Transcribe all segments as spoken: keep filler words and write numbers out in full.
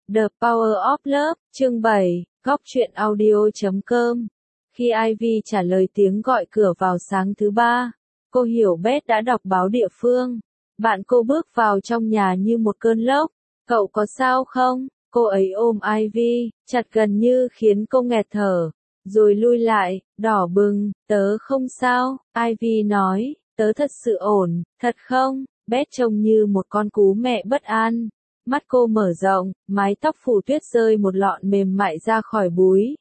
The Power of Love, chương bảy, góc truyện audio chấm com. Khi Ivy trả lời tiếng gọi cửa vào sáng thứ ba, cô hiểu Beth đã đọc báo địa phương. Bạn cô bước vào trong nhà như một cơn lốc. Cậu có sao không? Cô ấy ôm Ivy, chặt gần như khiến cô nghẹt thở. Rồi lui lại, đỏ bừng, tớ không sao, Ivy nói, tớ thật sự ổn, thật không? Beth trông như một con cú mẹ bất an. Mắt cô mở rộng, mái tóc phủ tuyết rơi một lọn mềm mại ra khỏi búi.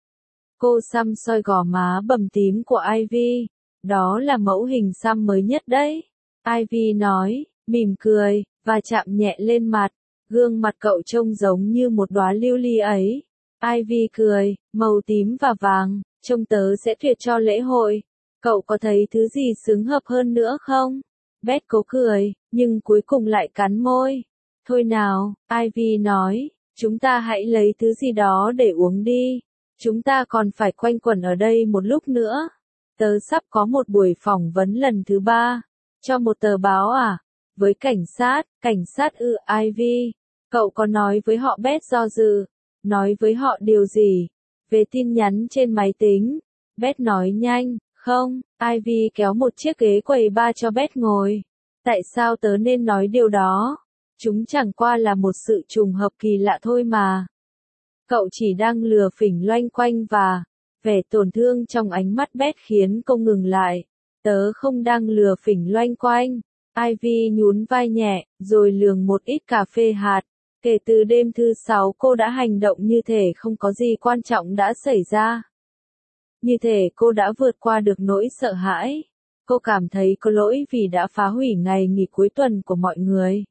Cô xăm soi gò má bầm tím của Ivy. Đó là mẫu hình xăm mới nhất đấy. Ivy nói, mỉm cười, và chạm nhẹ lên mặt. Gương mặt cậu trông giống như một đóa lưu ly ấy. Ivy cười, màu tím và vàng, trông tớ sẽ tuyệt cho lễ hội. Cậu có thấy thứ gì xứng hợp hơn nữa không? Beth cố cười, nhưng cuối cùng lại cắn môi. Thôi nào, Ivy nói, chúng ta hãy lấy thứ gì đó để uống đi. Chúng ta còn phải quanh quẩn ở đây một lúc nữa. Tớ sắp có một buổi phỏng vấn lần thứ ba. Cho một tờ báo à? Với cảnh sát, cảnh sát ư Ivy. Cậu có nói với họ Beth do dự. Nói với họ điều gì? Về tin nhắn trên máy tính. Beth nói nhanh, không, Ivy kéo một chiếc ghế quầy bar cho Beth ngồi. Tại sao tớ nên nói điều đó? Chúng chẳng qua là một sự trùng hợp kỳ lạ thôi mà. Cậu chỉ đang lừa phỉnh loanh quanh và vẻ tổn thương trong ánh mắt Beth khiến cô ngừng lại. Tớ không đang lừa phỉnh loanh quanh. Ivy nhún vai nhẹ, rồi lường một ít cà phê hạt. Kể từ đêm thứ sáu cô đã hành động như thể không có gì quan trọng đã xảy ra. Như thể cô đã vượt qua được nỗi sợ hãi. Cô cảm thấy có lỗi vì đã phá hủy ngày nghỉ cuối tuần của mọi người.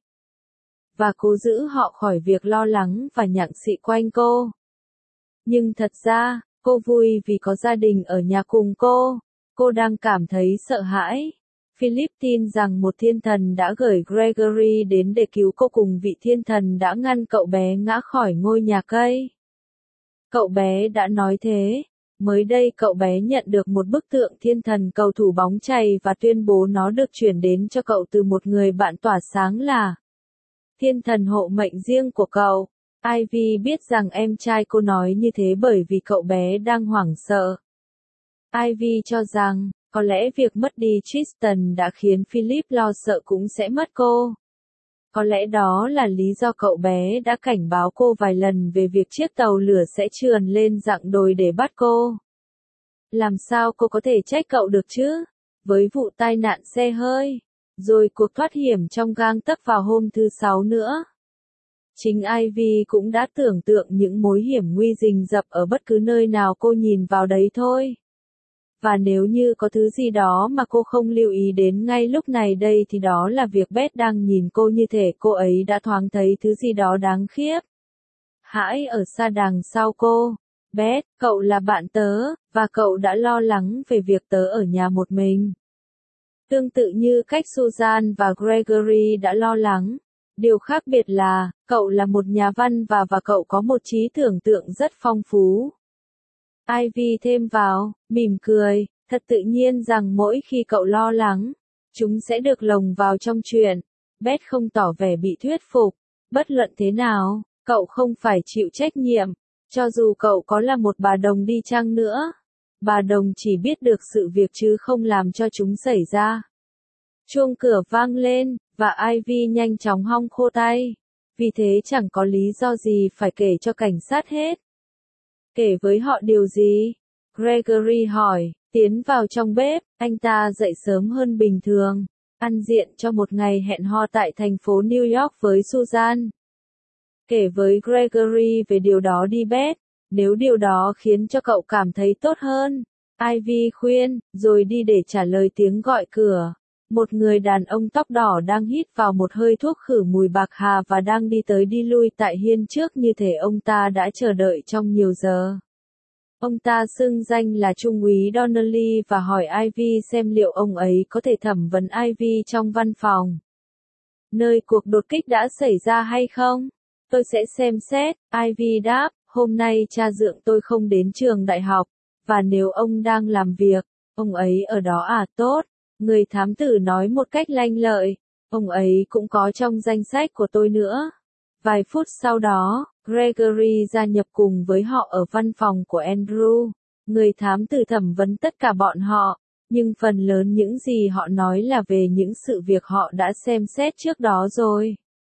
Và cố giữ họ khỏi việc lo lắng và nhặng xị quanh cô. Nhưng thật ra, cô vui vì có gia đình ở nhà cùng cô. Cô đang cảm thấy sợ hãi. Philip tin rằng một thiên thần đã gửi Gregory đến để cứu cô cùng vị thiên thần đã ngăn cậu bé ngã khỏi ngôi nhà cây. Cậu bé đã nói thế. Mới đây cậu bé nhận được một bức tượng thiên thần cầu thủ bóng chày và tuyên bố nó được chuyển đến cho cậu từ một người bạn tỏa sáng là thiên thần hộ mệnh riêng của cậu. Ivy biết rằng em trai cô nói như thế bởi vì cậu bé đang hoảng sợ. Ivy cho rằng, có lẽ việc mất đi Tristan đã khiến Philip lo sợ cũng sẽ mất cô. Có lẽ đó là lý do cậu bé đã cảnh báo cô vài lần về việc chiếc tàu lửa sẽ trườn lên dặng đồi để bắt cô. Làm sao cô có thể trách cậu được chứ? Với vụ tai nạn xe hơi, rồi cuộc thoát hiểm trong gang tấc vào hôm thứ sáu nữa. Chính Ivy cũng đã tưởng tượng những mối hiểm nguy rình rập ở bất cứ nơi nào cô nhìn vào đấy thôi. Và nếu như có thứ gì đó mà cô không lưu ý đến ngay lúc này đây thì đó là việc Beth đang nhìn cô như thể cô ấy đã thoáng thấy thứ gì đó đáng khiếp. Hãi ở xa đằng sau cô. Beth, cậu là bạn tớ, và cậu đã lo lắng về việc tớ ở nhà một mình. Tương tự như cách Susan và Gregory đã lo lắng. Điều khác biệt là, cậu là một nhà văn và và cậu có một trí tưởng tượng rất phong phú. Ivy thêm vào, mỉm cười, thật tự nhiên rằng mỗi khi cậu lo lắng, chúng sẽ được lồng vào trong chuyện. Beth không tỏ vẻ bị thuyết phục. Bất luận thế nào, cậu không phải chịu trách nhiệm, cho dù cậu có là một bà đồng đi chăng nữa. Bà đồng chỉ biết được sự việc chứ không làm cho chúng xảy ra. Chuông cửa vang lên, và Ivy nhanh chóng hong khô tay. Vì thế chẳng có lý do gì phải kể cho cảnh sát hết. Kể với họ điều gì? Gregory hỏi, tiến vào trong bếp, anh ta dậy sớm hơn bình thường, ăn diện cho một ngày hẹn hò tại thành phố New York với Susan. Kể với Gregory về điều đó đi Beth, nếu điều đó khiến cho cậu cảm thấy tốt hơn. Ivy khuyên, rồi đi để trả lời tiếng gọi cửa. Một người đàn ông tóc đỏ đang hít vào một hơi thuốc khử mùi bạc hà và đang đi tới đi lui tại hiên trước như thể ông ta đã chờ đợi trong nhiều giờ. Ông ta xưng danh là Trung úy Donnelly và hỏi Ivy xem liệu ông ấy có thể thẩm vấn Ivy trong văn phòng. Nơi cuộc đột kích đã xảy ra hay không? Tôi sẽ xem xét, Ivy đáp, hôm nay cha dượng tôi không đến trường đại học, và nếu ông đang làm việc, ông ấy ở đó à tốt. Người thám tử nói một cách lanh lợi, ông ấy cũng có trong danh sách của tôi nữa. Vài phút sau đó, Gregory gia nhập cùng với họ ở văn phòng của Andrew. Người thám tử thẩm vấn tất cả bọn họ, nhưng phần lớn những gì họ nói là về những sự việc họ đã xem xét trước đó rồi.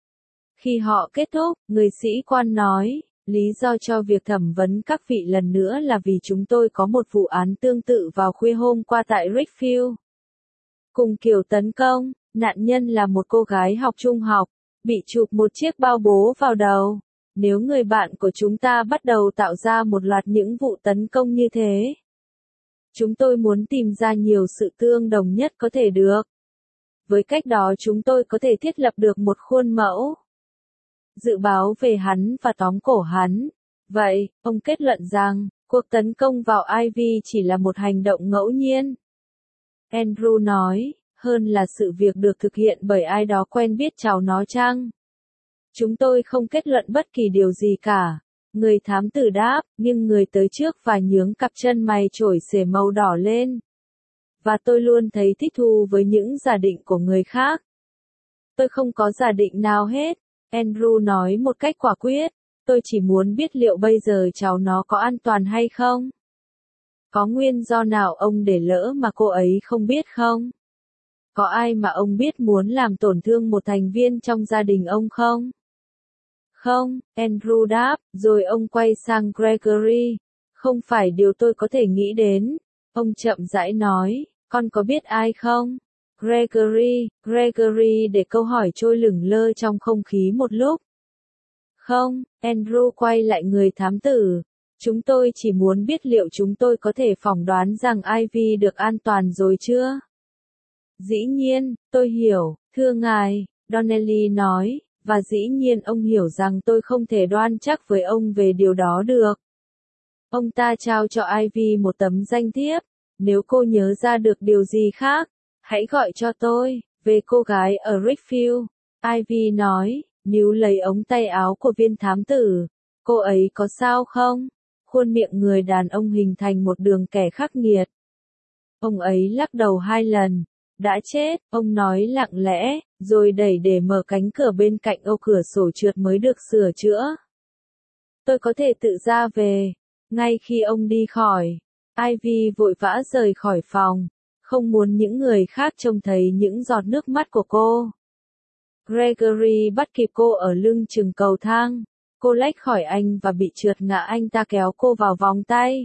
Khi họ kết thúc, người sĩ quan nói, lý do cho việc thẩm vấn các vị lần nữa là vì chúng tôi có một vụ án tương tự vào khuya hôm qua tại Richfield. Cùng kiểu tấn công, nạn nhân là một cô gái học trung học, bị chụp một chiếc bao bố vào đầu. Nếu người bạn của chúng ta bắt đầu tạo ra một loạt những vụ tấn công như thế, chúng tôi muốn tìm ra nhiều sự tương đồng nhất có thể được. Với cách đó chúng tôi có thể thiết lập được một khuôn mẫu dự báo về hắn và tóm cổ hắn. Vậy, ông kết luận rằng, cuộc tấn công vào Ivy chỉ là một hành động ngẫu nhiên. Andrew nói, hơn là sự việc được thực hiện bởi ai đó quen biết cháu nó chăng? Chúng tôi không kết luận bất kỳ điều gì cả. Người thám tử đáp, nhưng người tới trước và nhướng cặp chân mày trổi xể màu đỏ lên. Và tôi luôn thấy thích thú với những giả định của người khác. Tôi không có giả định nào hết. Andrew nói một cách quả quyết. Tôi chỉ muốn biết liệu bây giờ cháu nó có an toàn hay không? Có nguyên do nào ông để lỡ mà cô ấy không biết không? Có ai mà ông biết muốn làm tổn thương một thành viên trong gia đình ông không? Không, Andrew đáp, rồi ông quay sang Gregory. Không phải điều tôi có thể nghĩ đến. Ông chậm rãi nói, con có biết ai không? Gregory, Gregory để câu hỏi trôi lửng lơ trong không khí một lúc. Không, Andrew quay lại người thám tử. Chúng tôi chỉ muốn biết liệu chúng tôi có thể phỏng đoán rằng Ivy được an toàn rồi chưa? Dĩ nhiên, tôi hiểu, thưa ngài, Donnelly nói, và dĩ nhiên ông hiểu rằng tôi không thể đoan chắc với ông về điều đó được. Ông ta trao cho Ivy một tấm danh thiếp, nếu cô nhớ ra được điều gì khác, hãy gọi cho tôi, về cô gái ở Richfield. Ivy nói, níu lấy ống tay áo của viên thám tử, cô ấy có sao không? Khuôn miệng người đàn ông hình thành một đường kẻ khắc nghiệt. Ông ấy lắc đầu hai lần. Đã chết, ông nói lặng lẽ, rồi đẩy để mở cánh cửa bên cạnh ô cửa sổ trượt mới được sửa chữa. Tôi có thể tự ra về. Ngay khi ông đi khỏi, Ivy vội vã rời khỏi phòng, không muốn những người khác trông thấy những giọt nước mắt của cô. Gregory bắt kịp cô ở lưng chừng cầu thang. Cô lách khỏi anh và bị trượt ngã, anh ta kéo cô vào vòng tay.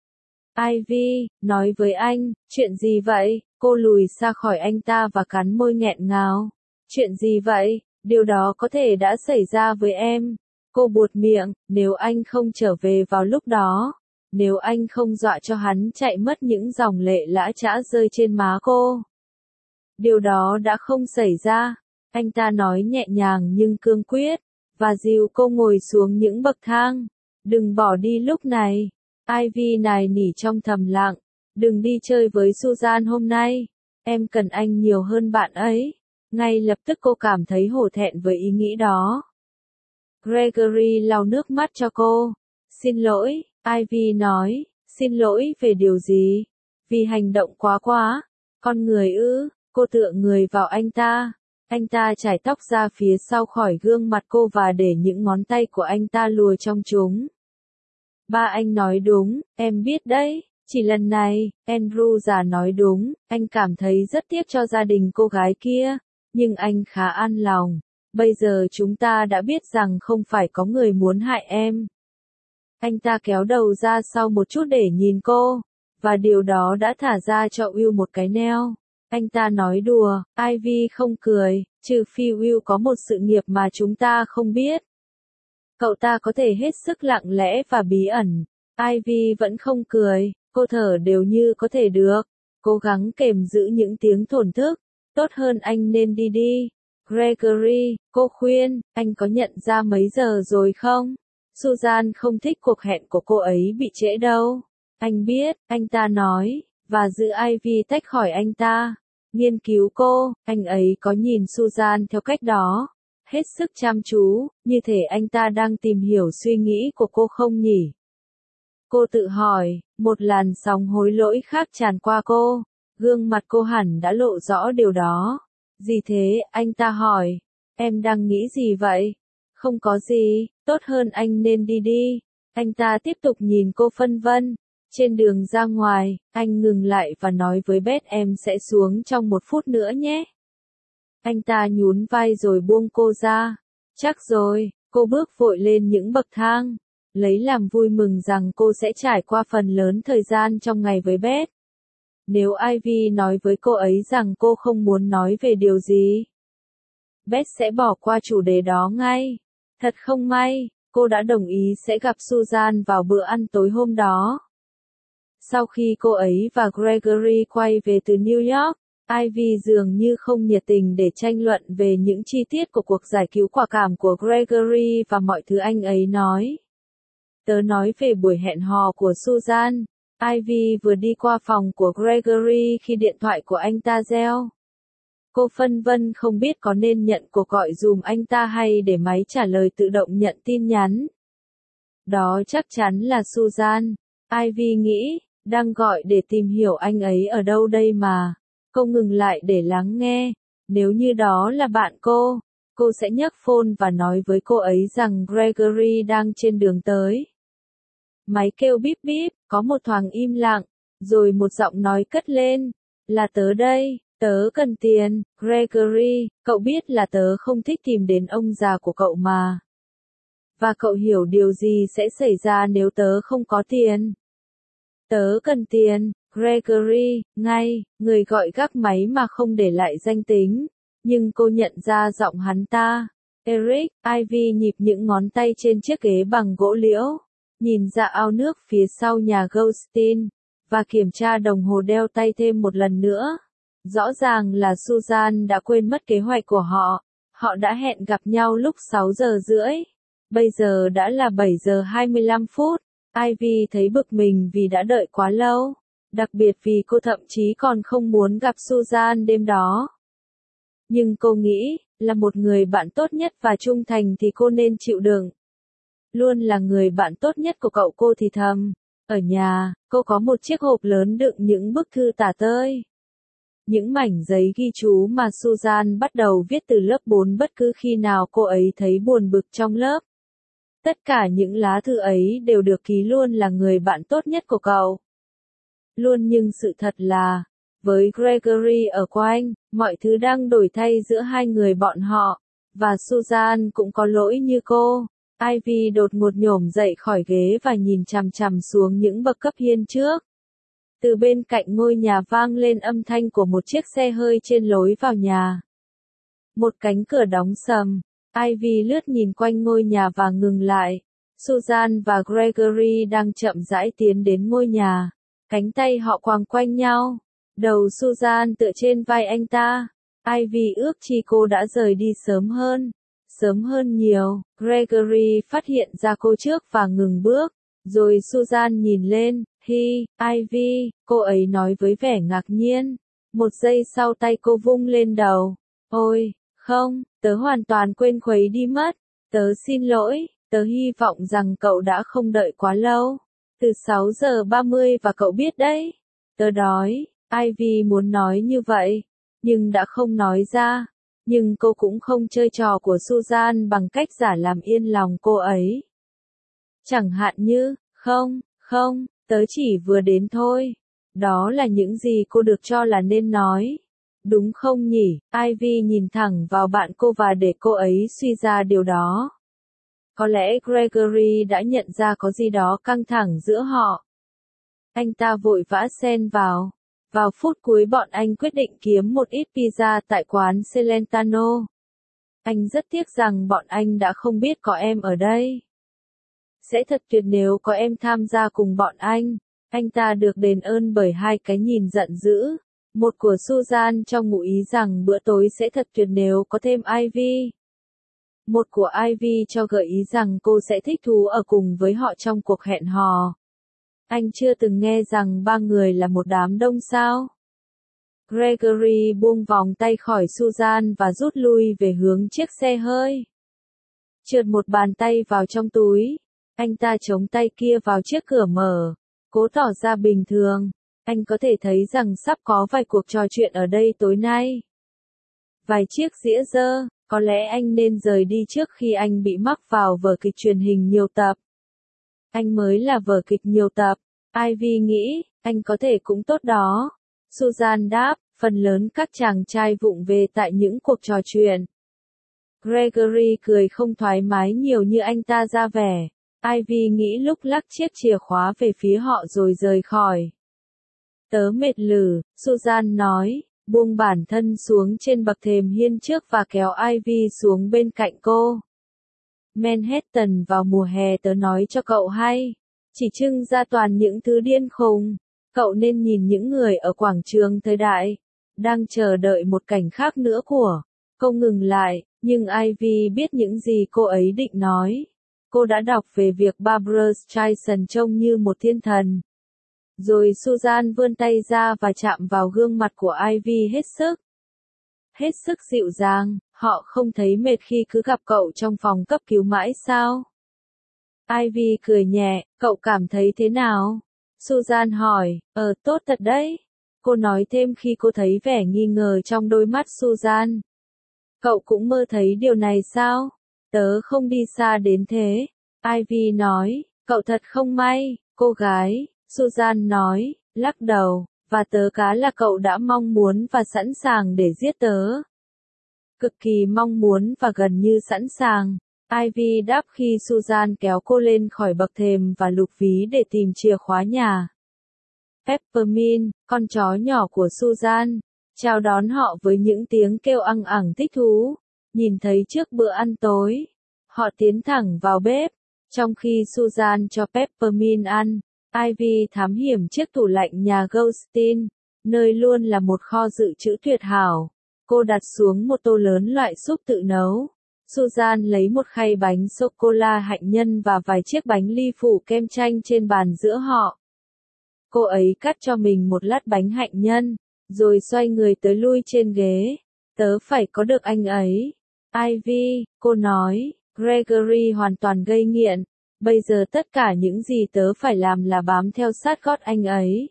Ivy, nói với anh, chuyện gì vậy? Cô lùi xa khỏi anh ta và cắn môi nghẹn ngào. Chuyện gì vậy? Điều đó có thể đã xảy ra với em. Cô buột miệng, nếu anh không trở về vào lúc đó. Nếu anh không dọa cho hắn chạy mất, những dòng lệ lã chã rơi trên má cô. Điều đó đã không xảy ra. Anh ta nói nhẹ nhàng nhưng cương quyết, và dìu cô ngồi xuống những bậc thang. Đừng bỏ đi lúc này. Ivy nài nỉ trong thầm lặng. Đừng đi chơi với Susan hôm nay. Em cần anh nhiều hơn bạn ấy. Ngay lập tức cô cảm thấy hổ thẹn với ý nghĩ đó. Gregory lau nước mắt cho cô. Xin lỗi, Ivy nói. Xin lỗi về điều gì? Vì hành động quá quá. Con người ư? Cô tựa người vào anh ta. Anh ta chải tóc ra phía sau khỏi gương mặt cô và để những ngón tay của anh ta lùa trong chúng. Ba anh nói đúng, em biết đấy. Chỉ lần này, Andrew già nói đúng, anh cảm thấy rất tiếc cho gia đình cô gái kia, nhưng anh khá an lòng. Bây giờ chúng ta đã biết rằng không phải có người muốn hại em. Anh ta kéo đầu ra sau một chút để nhìn cô, và điều đó đã thả ra cho Will một cái neo. Anh ta nói đùa, Ivy không cười, trừ phi Will có một sự nghiệp mà chúng ta không biết. Cậu ta có thể hết sức lặng lẽ và bí ẩn. Ivy vẫn không cười, cô thở đều như có thể được. Cố gắng kềm giữ những tiếng thổn thức. Tốt hơn anh nên đi đi. Gregory, cô khuyên, anh có nhận ra mấy giờ rồi không? Susan không thích cuộc hẹn của cô ấy bị trễ đâu. Anh biết, anh ta nói, và giữ Ivy tách khỏi anh ta. Nghiên cứu cô, anh ấy có nhìn Susan theo cách đó. Hết sức chăm chú, như thể anh ta đang tìm hiểu suy nghĩ của cô không nhỉ? Cô tự hỏi, một làn sóng hối lỗi khác tràn qua cô. Gương mặt cô hẳn đã lộ rõ điều đó. Gì thế, anh ta hỏi. Em đang nghĩ gì vậy? Không có gì, tốt hơn anh nên đi đi. Anh ta tiếp tục nhìn cô phân vân. Trên đường ra ngoài, anh ngừng lại và nói với Beth em sẽ xuống trong một phút nữa nhé. Anh ta nhún vai rồi buông cô ra. Chắc rồi, cô bước vội lên những bậc thang. Lấy làm vui mừng rằng cô sẽ trải qua phần lớn thời gian trong ngày với Beth. Nếu Ivy nói với cô ấy rằng cô không muốn nói về điều gì, Beth sẽ bỏ qua chủ đề đó ngay. Thật không may, cô đã đồng ý sẽ gặp Susan vào bữa ăn tối hôm đó. Sau khi cô ấy và Gregory quay về từ New York, Ivy dường như không nhiệt tình để tranh luận về những chi tiết của cuộc giải cứu quả cảm của Gregory và mọi thứ anh ấy nói. Tớ nói về buổi hẹn hò của Susan. Ivy vừa đi qua phòng của Gregory khi điện thoại của anh ta reo. Cô phân vân không biết có nên nhận cuộc gọi dùm anh ta hay để máy trả lời tự động nhận tin nhắn. Đó chắc chắn là Susan. Ivy nghĩ, đang gọi để tìm hiểu anh ấy ở đâu đây mà. Cô ngừng lại để lắng nghe. Nếu như đó là bạn cô, cô sẽ nhấc phone và nói với cô ấy rằng Gregory đang trên đường tới. Máy kêu bíp bíp, có một thoáng im lặng, rồi một giọng nói cất lên. Là tớ đây, tớ cần tiền, Gregory, cậu biết là tớ không thích tìm đến ông già của cậu mà. Và cậu hiểu điều gì sẽ xảy ra nếu tớ không có tiền. Tớ cần tiền, Gregory, ngay, người gọi gác máy mà không để lại danh tính, nhưng cô nhận ra giọng hắn ta. Eric, Ivy nhịp những ngón tay trên chiếc ghế bằng gỗ liễu, nhìn ra ao nước phía sau nhà Goldstein, và kiểm tra đồng hồ đeo tay thêm một lần nữa. Rõ ràng là Susan đã quên mất kế hoạch của họ, họ đã hẹn gặp nhau lúc sáu giờ rưỡi, bây giờ đã là bảy giờ hai mươi lăm phút. Ivy thấy bực mình vì đã đợi quá lâu, đặc biệt vì cô thậm chí còn không muốn gặp Susan đêm đó. Nhưng cô nghĩ, là một người bạn tốt nhất và trung thành thì cô nên chịu đựng. Luôn là người bạn tốt nhất của cậu, cô thì thầm. Ở nhà, cô có một chiếc hộp lớn đựng những bức thư tả tơi. Những mảnh giấy ghi chú mà Susan bắt đầu viết từ lớp bốn bất cứ khi nào cô ấy thấy buồn bực trong lớp. Tất cả những lá thư ấy đều được ký luôn là người bạn tốt nhất của cậu. Luôn, nhưng sự thật là, với Gregory ở quanh, mọi thứ đang đổi thay giữa hai người bọn họ, và Susan cũng có lỗi như cô. Ivy đột ngột nhổm dậy khỏi ghế và nhìn chằm chằm xuống những bậc cấp hiên trước. Từ bên cạnh ngôi nhà vang lên âm thanh của một chiếc xe hơi trên lối vào nhà. Một cánh cửa đóng sầm. Ivy lướt nhìn quanh ngôi nhà và ngừng lại. Susan và Gregory đang chậm rãi tiến đến ngôi nhà. Cánh tay họ quàng quanh nhau. Đầu Susan tựa trên vai anh ta. Ivy ước chi cô đã rời đi sớm hơn. Sớm hơn nhiều. Gregory phát hiện ra cô trước và ngừng bước. Rồi Susan nhìn lên. Hi, Ivy, cô ấy nói với vẻ ngạc nhiên. Một giây sau tay cô vung lên đầu. Ôi, không, tớ hoàn toàn quên khuấy đi mất. Tớ xin lỗi, tớ hy vọng rằng cậu đã không đợi quá lâu. Từ sáu giờ ba mươi và cậu biết đấy. Tớ đói. Ivy muốn nói như vậy, nhưng đã không nói ra. Nhưng cô cũng không chơi trò của Susan bằng cách giả làm yên lòng cô ấy. Chẳng hạn như, không, không, tớ chỉ vừa đến thôi. Đó là những gì cô được cho là nên nói. Đúng không nhỉ? Ivy nhìn thẳng vào bạn cô và để cô ấy suy ra điều đó. Có lẽ Gregory đã nhận ra có gì đó căng thẳng giữa họ. Anh ta vội vã xen vào. Vào phút cuối bọn anh quyết định kiếm một ít pizza tại quán Celentano. Anh rất tiếc rằng bọn anh đã không biết có em ở đây. Sẽ thật tuyệt nếu có em tham gia cùng bọn anh. Anh ta được đền ơn bởi hai cái nhìn giận dữ. Một của Susan trong ngụ ý rằng bữa tối sẽ thật tuyệt nếu có thêm Ivy. Một của Ivy cho gợi ý rằng cô sẽ thích thú ở cùng với họ trong cuộc hẹn hò. Anh chưa từng nghe rằng ba người là một đám đông sao? Gregory buông vòng tay khỏi Susan và rút lui về hướng chiếc xe hơi. Trượt một bàn tay vào trong túi. Anh ta chống tay kia vào chiếc cửa mở. Cố tỏ ra bình thường. Anh có thể thấy rằng sắp có vài cuộc trò chuyện ở đây tối nay. Vài chiếc dĩa dơ, Có lẽ anh nên rời đi trước khi anh bị mắc vào vở kịch truyền hình nhiều tập. Anh mới là vở kịch nhiều tập. Ivy nghĩ, anh có thể cũng tốt đó. Susan đáp, phần lớn các chàng trai vụng về tại những cuộc trò chuyện. Gregory cười không thoải mái nhiều như anh ta ra vẻ. Ivy nghĩ lúc lắc chiếc chìa khóa về phía họ rồi rời khỏi. Tớ mệt lử, Susan nói, buông bản thân xuống trên bậc thềm hiên trước và kéo Ivy xuống bên cạnh cô. Manhattan vào mùa hè tớ nói cho cậu hay, chỉ trưng ra toàn những thứ điên khùng. Cậu nên nhìn những người ở quảng trường thời đại, đang chờ đợi một cảnh khác nữa của. Cô ngừng lại, nhưng Ivy biết những gì cô ấy định nói. Cô đã đọc về việc Barbra Streisand trông như một thiên thần. Rồi Susan vươn tay ra và chạm vào gương mặt của Ivy hết sức. Hết sức dịu dàng, họ không thấy mệt khi cứ gặp cậu trong phòng cấp cứu mãi sao? Ivy cười nhẹ, cậu cảm thấy thế nào? Susan hỏi, ờ tốt thật đấy. Cô nói thêm khi cô thấy vẻ nghi ngờ trong đôi mắt Susan. Cậu cũng mơ thấy điều này sao? Tớ không đi xa đến thế. Ivy nói, cậu thật không may, cô gái. Susan nói, lắc đầu, và tớ cá là cậu đã mong muốn và sẵn sàng để giết tớ. Cực kỳ mong muốn và gần như sẵn sàng. Ivy đáp khi Susan kéo cô lên khỏi bậc thềm và lục ví để tìm chìa khóa nhà. Peppermint, con chó nhỏ của Susan, chào đón họ với những tiếng kêu ăng ẳng thích thú. Nhìn thấy trước bữa ăn tối, họ tiến thẳng vào bếp. Trong khi Susan cho Peppermint ăn, Ivy thám hiểm chiếc tủ lạnh nhà Goldstein, nơi luôn là một kho dự trữ tuyệt hảo. Cô đặt xuống một tô lớn loại súp tự nấu. Susan lấy một khay bánh sô-cô-la hạnh nhân và vài chiếc bánh ly phủ kem chanh trên bàn giữa họ. Cô ấy cắt cho mình một lát bánh hạnh nhân, rồi xoay người tới lui trên ghế. Tớ phải có được anh ấy. Ivy, cô nói, Gregory hoàn toàn gây nghiện. Bây giờ tất cả những gì tớ phải làm là bám theo sát gót anh ấy.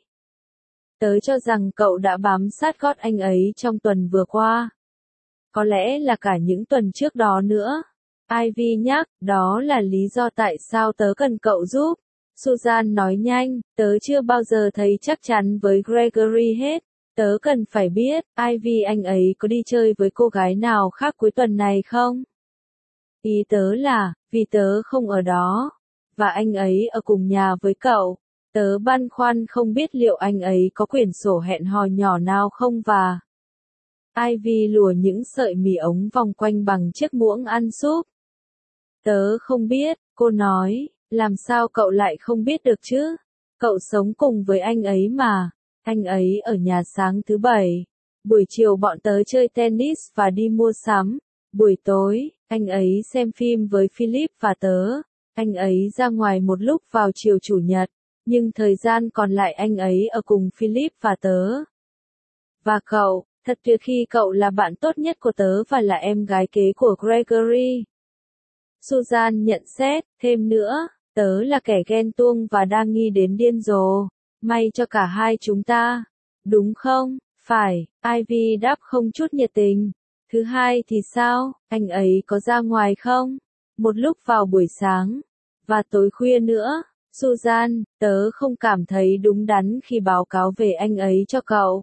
Tớ cho rằng cậu đã bám sát gót anh ấy trong tuần vừa qua. Có lẽ là cả những tuần trước đó nữa. Ivy nhắc, đó là lý do tại sao tớ cần cậu giúp. Susan nói nhanh, tớ chưa bao giờ thấy chắc chắn với Gregory hết. Tớ cần phải biết, Ivy anh ấy có đi chơi với cô gái nào khác cuối tuần này không? Ý tớ là, vì tớ không ở đó, và anh ấy ở cùng nhà với cậu. Tớ băn khoăn không biết liệu anh ấy có quyển sổ hẹn hò nhỏ nào không và... Ivy lùa những sợi mì ống vòng quanh bằng chiếc muỗng ăn súp. Tớ không biết, cô nói, làm sao cậu lại không biết được chứ? Cậu sống cùng với anh ấy mà. Anh ấy ở nhà sáng thứ bảy. Buổi chiều bọn tớ chơi tennis và đi mua sắm. Buổi tối, anh ấy xem phim với Philip và tớ. Anh ấy ra ngoài một lúc vào chiều chủ nhật. Nhưng thời gian còn lại anh ấy ở cùng Philip và tớ. Và cậu, thật tuyệt khi cậu là bạn tốt nhất của tớ và là em gái kế của Gregory. Susan nhận xét, thêm nữa, tớ là kẻ ghen tuông và đang nghi đến điên rồ. May cho cả hai chúng ta. Đúng không? Phải, Ivy đáp không chút nhiệt tình. Thứ hai thì sao, anh ấy có ra ngoài không? Một lúc vào buổi sáng. Và tối khuya nữa. Susan, tớ không cảm thấy đúng đắn khi báo cáo về anh ấy cho cậu.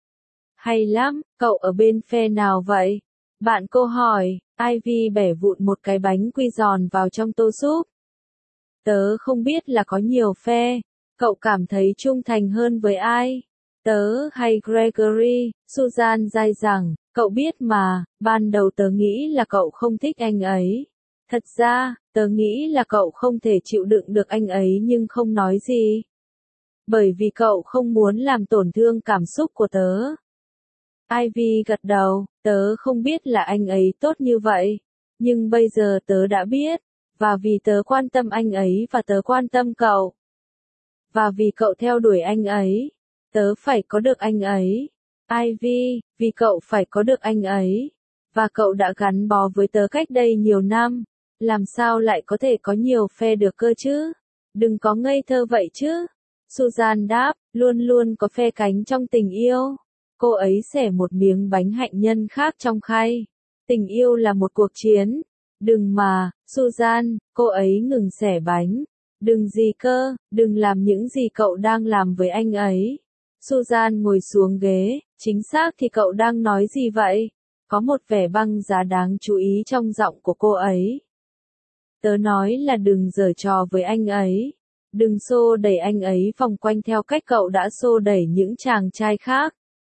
Hay lắm, cậu ở bên phe nào vậy? Bạn cô hỏi. Ivy bẻ vụn một cái bánh quy giòn vào trong tô súp. Tớ không biết là có nhiều phe. Cậu cảm thấy trung thành hơn với ai? Tớ hay Gregory? Susan dai dẳng, cậu biết mà, ban đầu tớ nghĩ là cậu không thích anh ấy. Thật ra, tớ nghĩ là cậu không thể chịu đựng được anh ấy nhưng không nói gì. Bởi vì cậu không muốn làm tổn thương cảm xúc của tớ. Ivy gật đầu, tớ không biết là anh ấy tốt như vậy. Nhưng bây giờ tớ đã biết. Và vì tớ quan tâm anh ấy và tớ quan tâm cậu. Và vì cậu theo đuổi anh ấy. Tớ phải có được anh ấy. Ivy, vì cậu phải có được anh ấy. Và cậu đã gắn bó với tớ cách đây nhiều năm. Làm sao lại có thể có nhiều phe được cơ chứ? Đừng có ngây thơ vậy chứ. Susan đáp, luôn luôn có phe cánh trong tình yêu. Cô ấy xẻ một miếng bánh hạnh nhân khác trong khay. Tình yêu là một cuộc chiến. Đừng mà, Susan, cô ấy ngừng xẻ bánh. Đừng gì cơ, đừng làm những gì cậu đang làm với anh ấy. Susan ngồi xuống ghế, chính xác thì cậu đang nói gì vậy? Có một vẻ băng giá đáng chú ý trong giọng của cô ấy. Tớ nói là đừng giở trò với anh ấy. Đừng xô đẩy anh ấy vòng quanh theo cách cậu đã xô đẩy những chàng trai khác.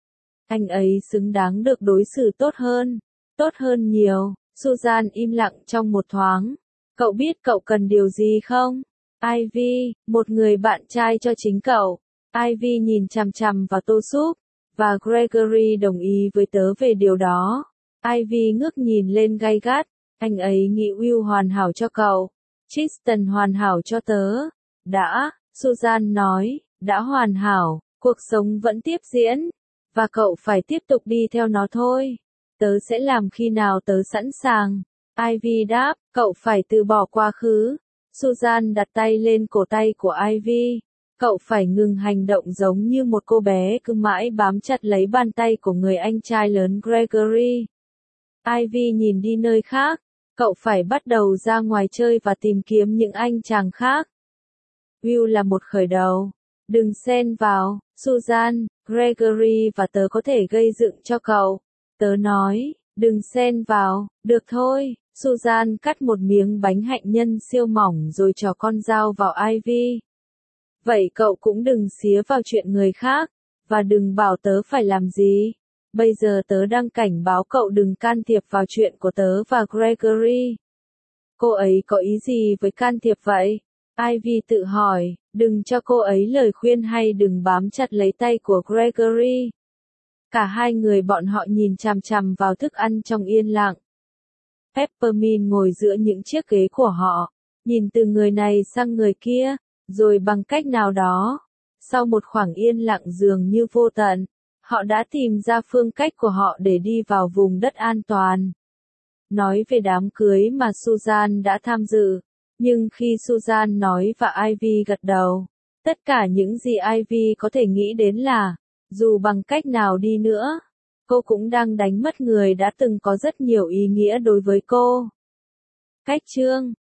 Anh ấy xứng đáng được đối xử tốt hơn. Tốt hơn nhiều. Susan im lặng trong một thoáng. Cậu biết cậu cần điều gì không? Ivy, một người bạn trai cho chính cậu. Ivy nhìn chằm chằm vào tô súp, và Gregory đồng ý với tớ về điều đó. Ivy ngước nhìn lên gay gắt. Anh ấy nghĩ Will hoàn hảo cho cậu. Tristan hoàn hảo cho tớ. Đã, Susan nói, đã hoàn hảo, cuộc sống vẫn tiếp diễn. Và cậu phải tiếp tục đi theo nó thôi. Tớ sẽ làm khi nào tớ sẵn sàng. Ivy đáp, cậu phải từ bỏ quá khứ. Susan đặt tay lên cổ tay của Ivy. Cậu phải ngừng hành động giống như một cô bé cứ mãi bám chặt lấy bàn tay của người anh trai lớn Gregory. Ivy nhìn đi nơi khác. Cậu phải bắt đầu ra ngoài chơi và tìm kiếm những anh chàng khác. Will là một khởi đầu. Đừng xen vào, Susan, Gregory và tớ có thể gây dựng cho cậu. Tớ nói, đừng xen vào, được thôi. Susan cắt một miếng bánh hạnh nhân siêu mỏng rồi trò con dao vào Ivy. Vậy cậu cũng đừng xía vào chuyện người khác, và đừng bảo tớ phải làm gì. Bây giờ tớ đang cảnh báo cậu đừng can thiệp vào chuyện của tớ và Gregory. Cô ấy có ý gì với can thiệp vậy? Ivy tự hỏi, đừng cho cô ấy lời khuyên hay đừng bám chặt lấy tay của Gregory. Cả hai người bọn họ nhìn chằm chằm vào thức ăn trong yên lặng. Peppermint ngồi giữa những chiếc ghế của họ, nhìn từ người này sang người kia, rồi bằng cách nào đó, sau một khoảng yên lặng dường như vô tận, họ đã tìm ra phương cách của họ để đi vào vùng đất an toàn. Nói về đám cưới mà Susan đã tham dự, nhưng khi Susan nói và Ivy gật đầu, tất cả những gì Ivy có thể nghĩ đến là, dù bằng cách nào đi nữa, cô cũng đang đánh mất người đã từng có rất nhiều ý nghĩa đối với cô. Cách chương